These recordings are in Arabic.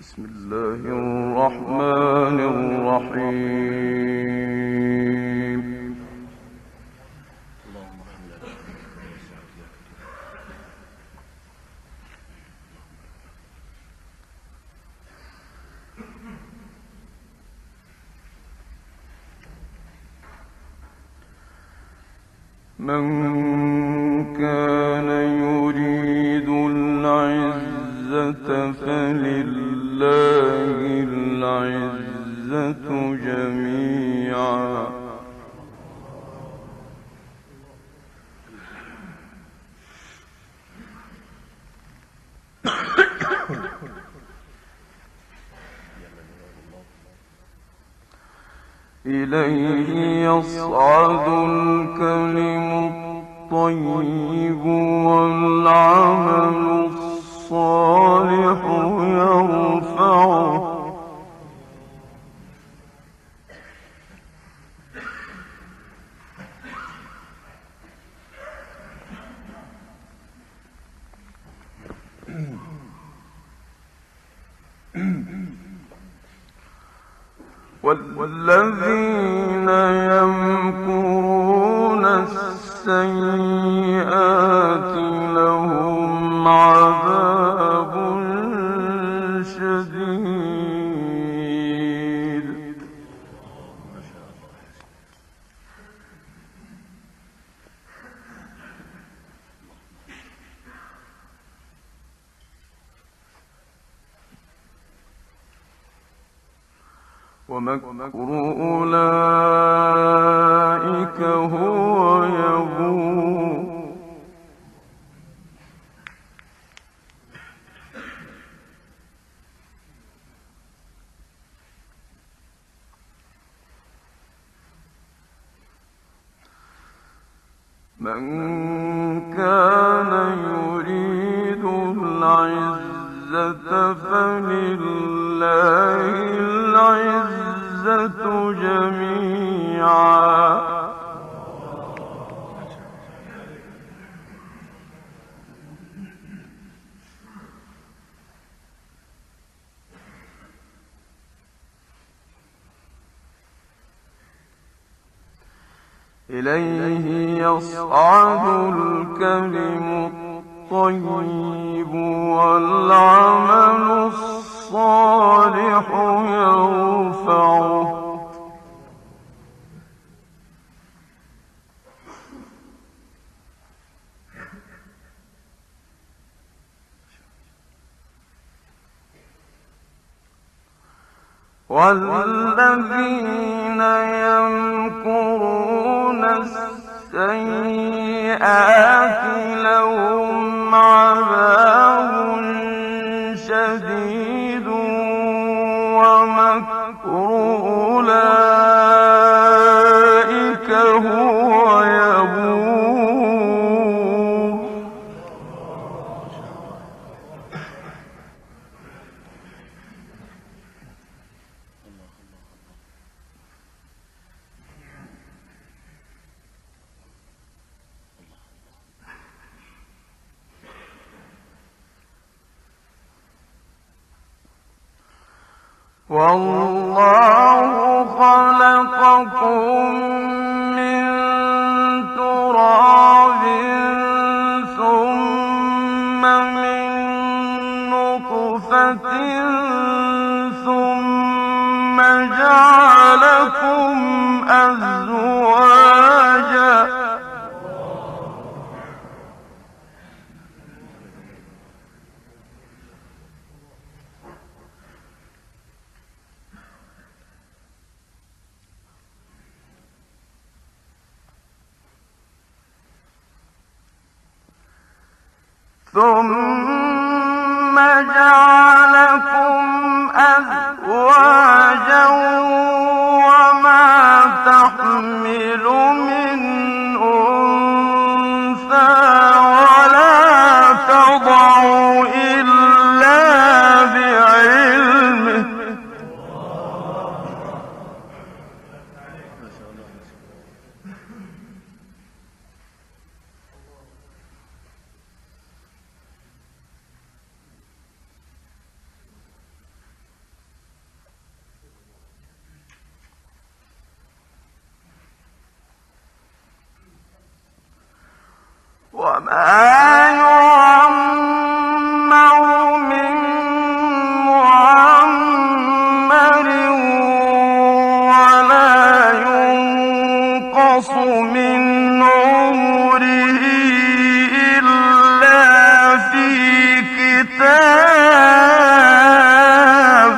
بسم الله الرحمن الرحيم. من كان يريد العزة فلله العزة جميعا إليه يصعد الكلم الطيب والعمل الصالح يرفعه والذين يمكرون السيئات لهم عذاب شديد ومكر أولئك هو يبور من كان يريد العزة فلله العزة جميعا إليه يصعد الكلم الطيب والعمل الصالح يرفعه والذين يمكرون السيئات لهم عذاب شديد ومكر أولئك هو يبور والله خلقكم من تراب ثم من نطفة ثم جعلكم أزواجا ثم جعلكم أزواجا وما تحمل من أنثى ولا تضع إلا بعلمه يعمر من معمر ولا ينقص من عمره إلا في كتاب.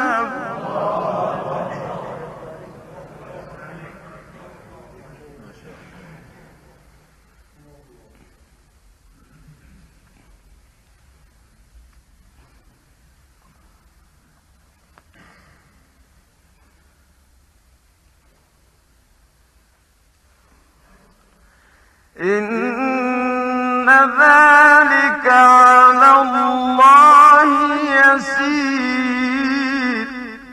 إن ذلك على الله يسير.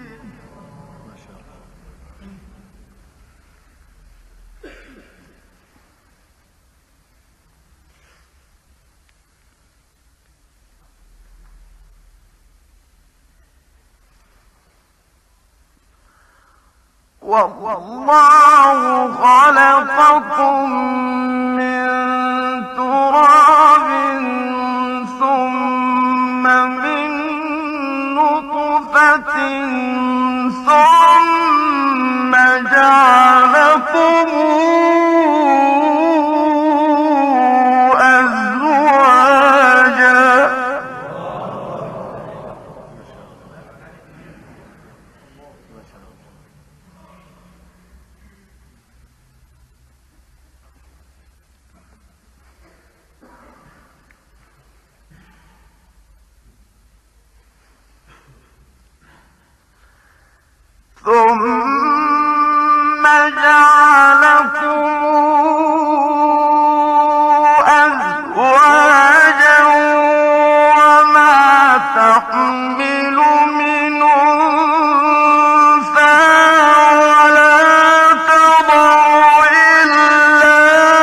والله خلقكم من تراب ثم من نطفة ثم جعلكم أزواجا. ثم جعلكم أزواجا وما تحمل من أنثى ولا تضع إلا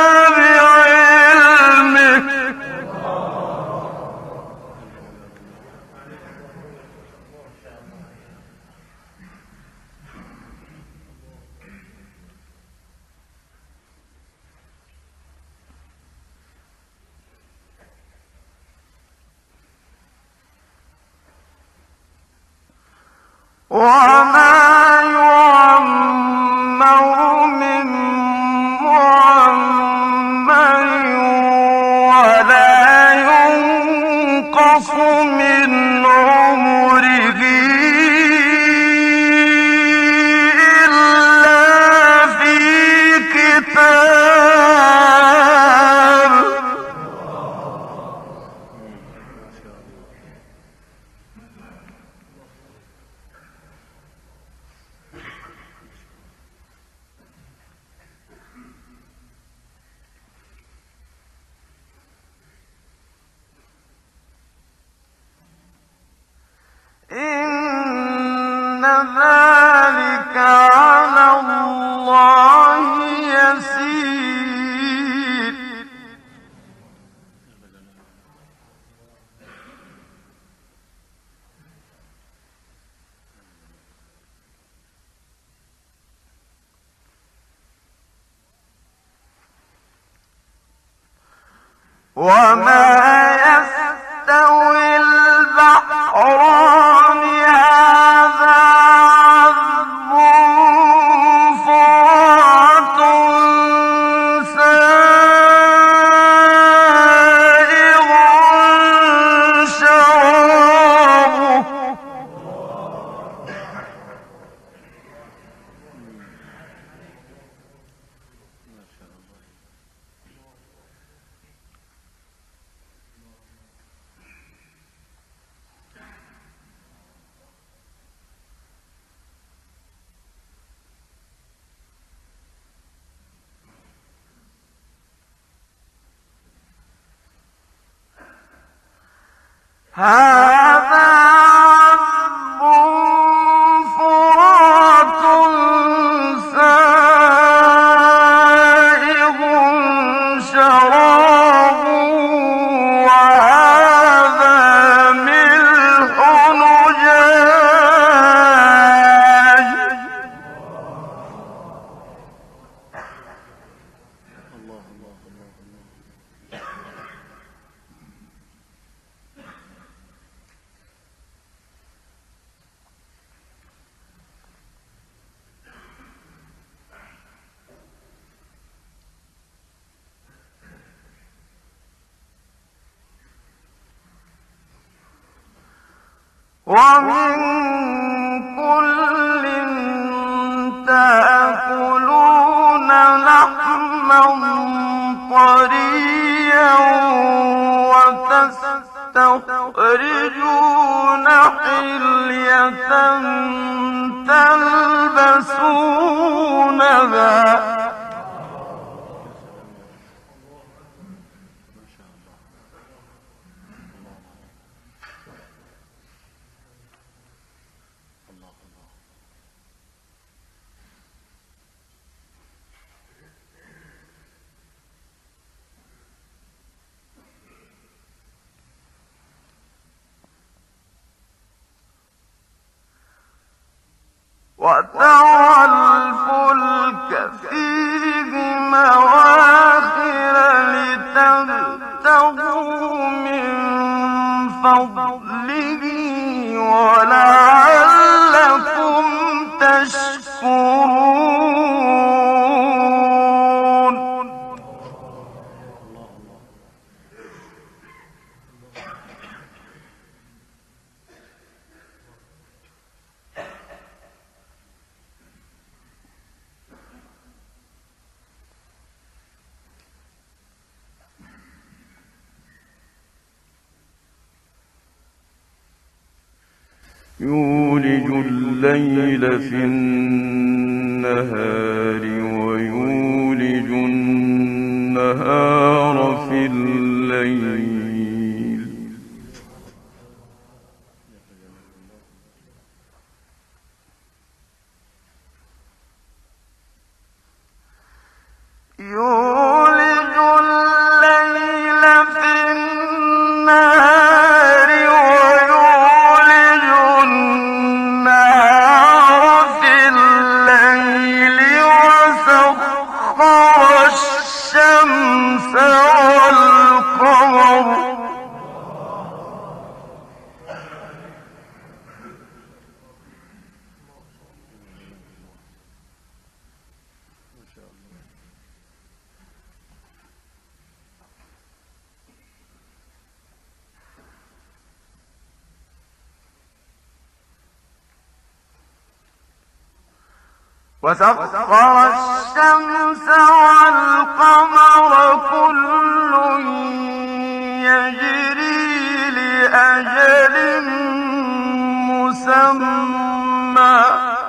بعلمه. وما يعمر من معمر ولا ينقص من عمره إلا في كتاب. إن ذلك على الله يسير. وما يستوي البحران هذا عذب فرات سائغ شرابه. هذا عذب فرات سائغ شرابه وهذا ملح نجاج. ومن كل تأكلون لحما طريا وتستخرجون حلية تلبسونها وترى الفلك فيه مواخر لتبتغوا من فضله ولعلكم تشكرون. يولج الليل في النهار ويولج النهار في الليل يولج الليل في النهار ويولج النهار في الليل وسخر الشمس والقمر وسخر الشمس والقمر كل يجري لأجل مسمى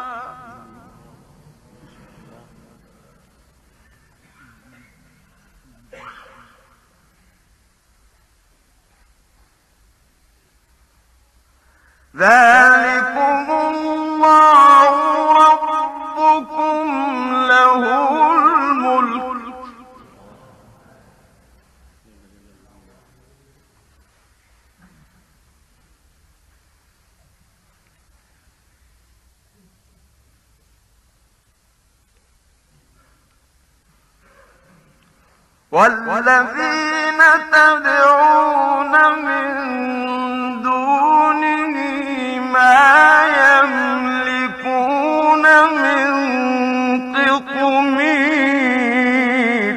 ذلكم الله ربكم له الملك والذين تدعون من دونه ما يملكون من قطمير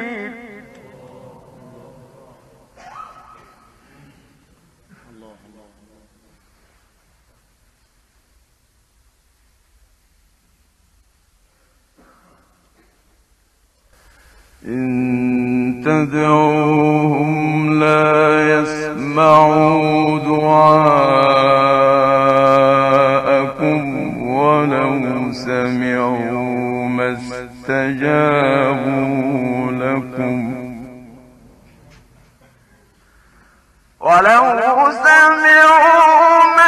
إن تدعوهم لا يسمعوا دعاءكم ولو سمعوا ما استجابوا لكم ولو سمعوا ما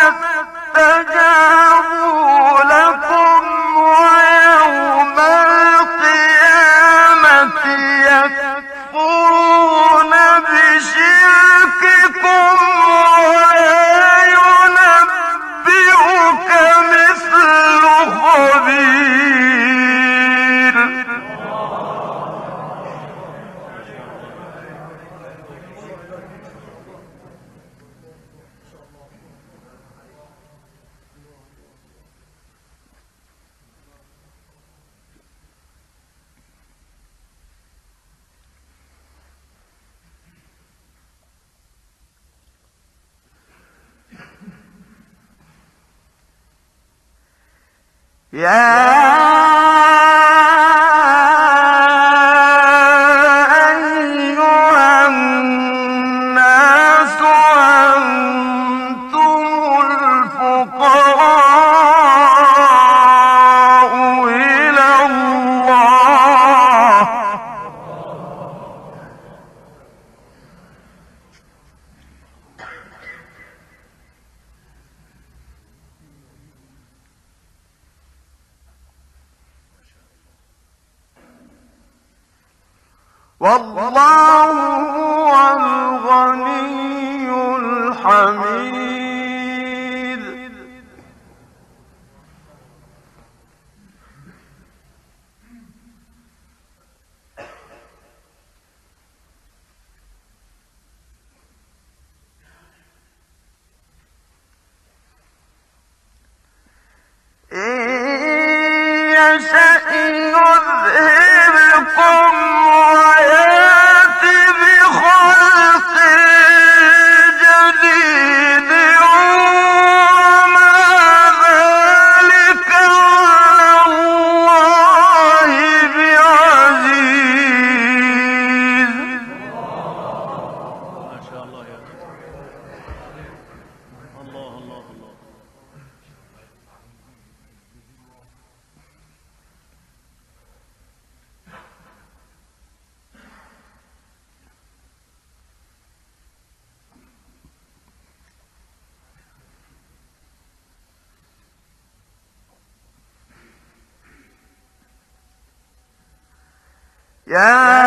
استجابوا لكم ويوم القيامة يكفرون بشرككم ولا ينبئك مثل خبير. أيها الناس أنتم الفقراء إلى الله والله هو الغني الحميد. إن يشأ يذهبكم ويأت بخلق جديد وما ذلك على الله بعزيز. ما شاء الله يا الله الله الله. يا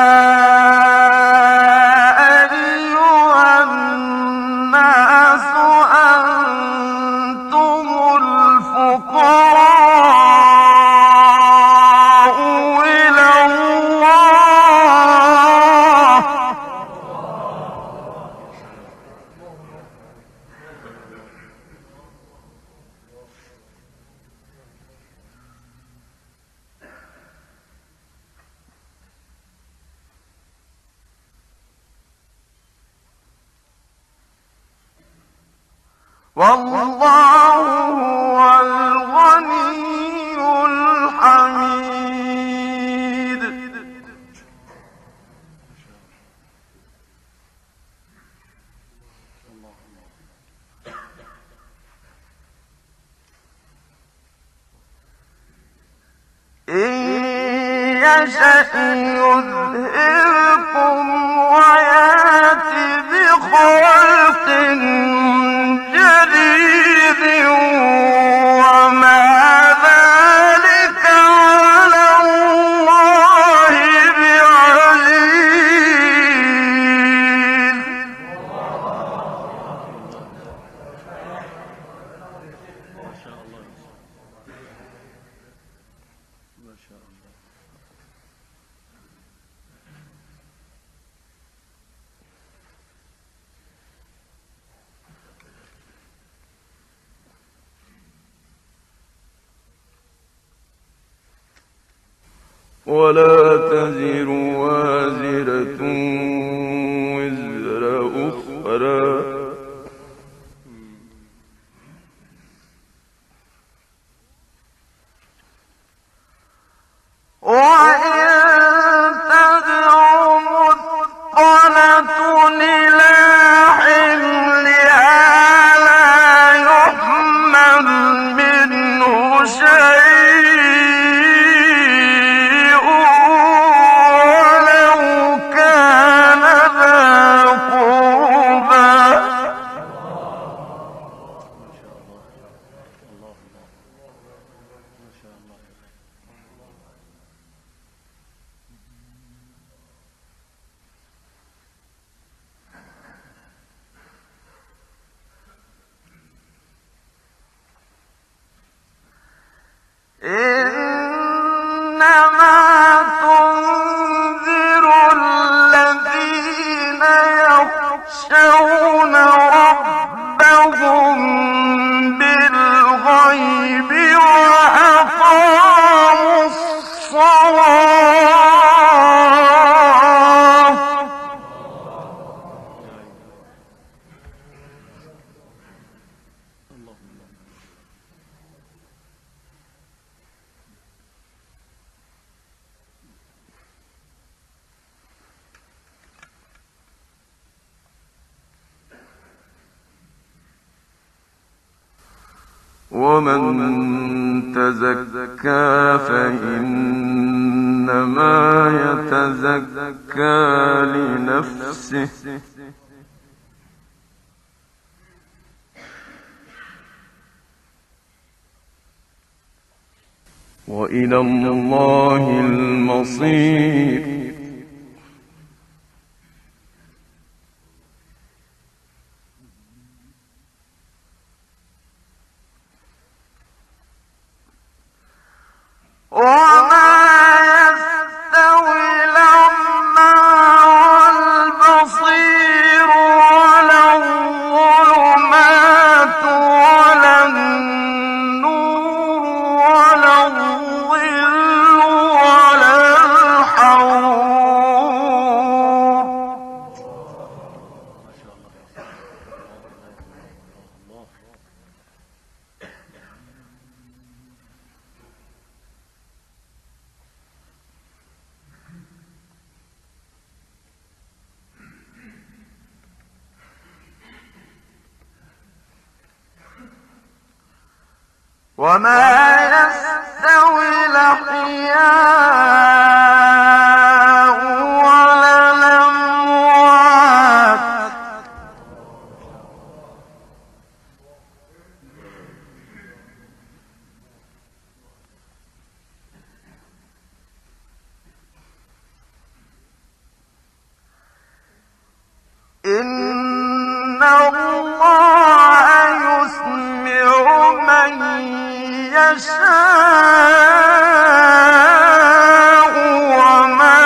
أيها الناس أنتم الفقراء إلى الله والله هو الغني الحميد. إن يشأ يذهبكم ويأت بخلق جديد وما ذلك على الله بعزيز. ما شاء الله ما شاء الله. ولا تزر وازرة وزر أخرى وإن تدع مثقلة إلى حملها لا يحمل منه شيء ولو كان ذا قربى. إنما تنذر الذين يخشون ربهم بالغيب وأقاموا الصلاة. ومن تزكى فإنما يتزكى لنفسه وإلى الله المصير. وما يستوي الأعمى والبصير ولا الظلمات ولا النور ولا الظل ولا الحرور. وما يستوي الأحياء ولا الأموات إن الله يسمع من يشاء وما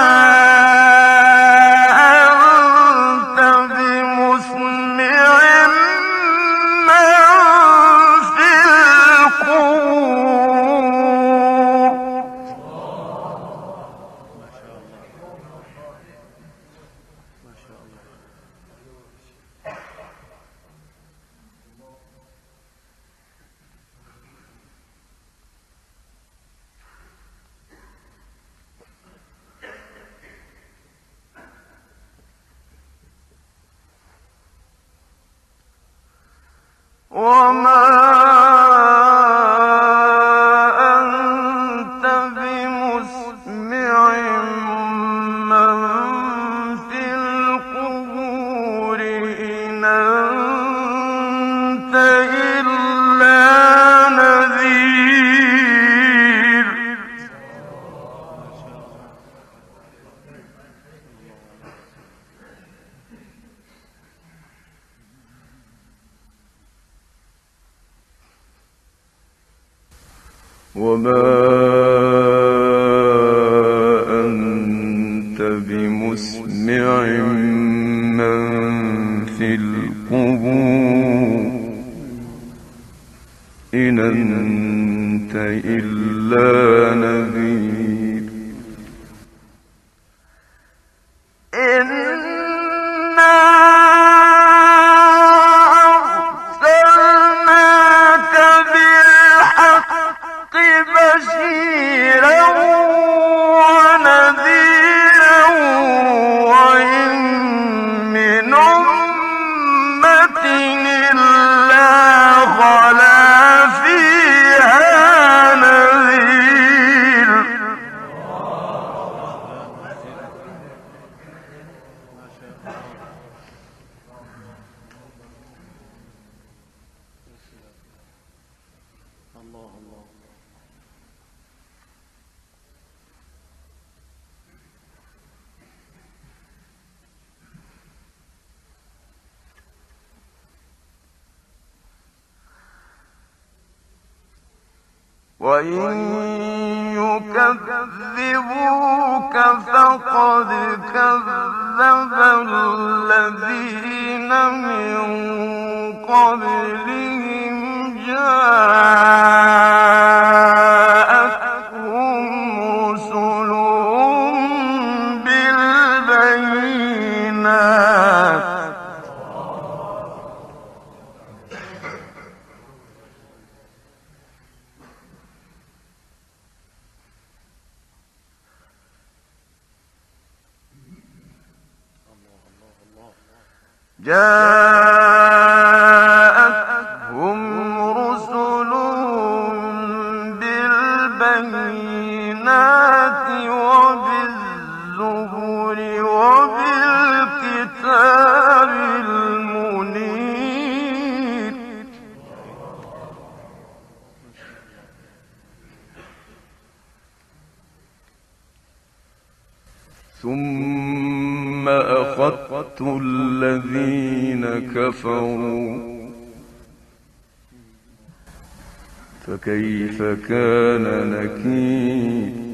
أنت بمسمع من في القبور. وما أنت بمسمع من في القبور إن أنت إلا نذير. وما أنت بمسمع من في القبور إن أنت إلا نذير. إنا أرسلناك بالحق بشيرا ونذيرا وإن من أمة إلا خلا فيها نذير. الله الله. وإن يكذبوك فقد كذب الذين من قبلهم جاءتهم رسلهم بالبينات جاءتهم رسلهم ثم أخذت الذين كفروا فكيف كان نكير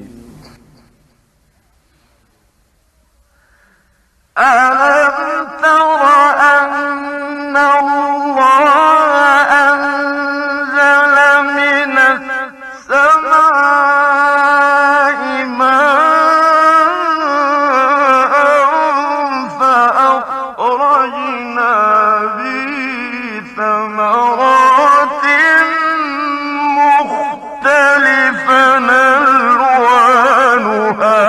ألم تر أن الله أنزل من السماء ماء فأخرجنا به ثمرات مختلفا ألوانها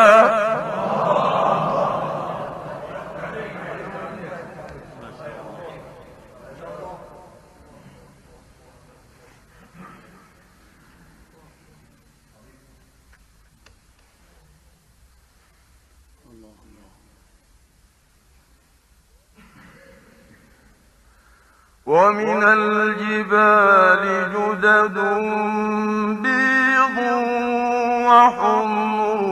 ومن الجبال جدد بيض وحمر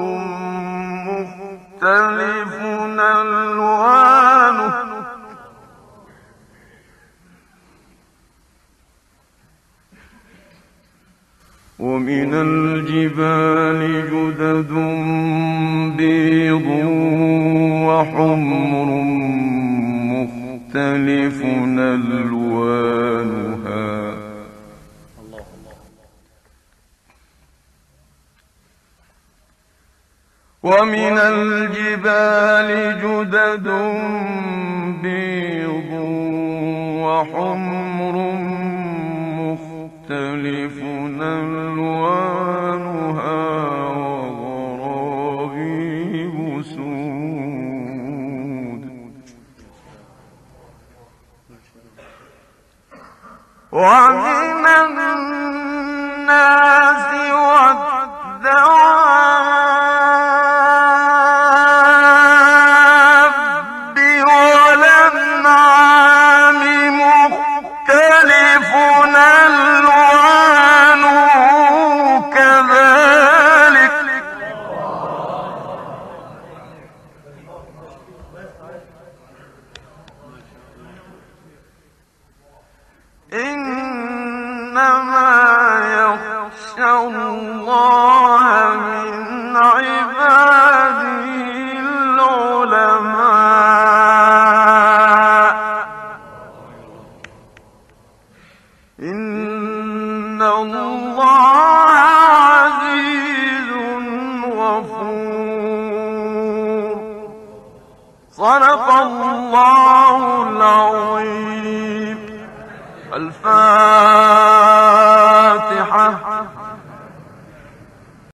مختلف ألوانه ومن الجبال جدد بيض وحمر مختلف ألوانها ومن الجبال جدد بيض وحمر مختلف ألوانها وغرابيب سود ومن الناس والدواب والأنعام مختلف ألوانه كذلك إنما يخشى الله من عباده العلماء إن الله عزيز غفور صدق الله العظيم. الفاتحة.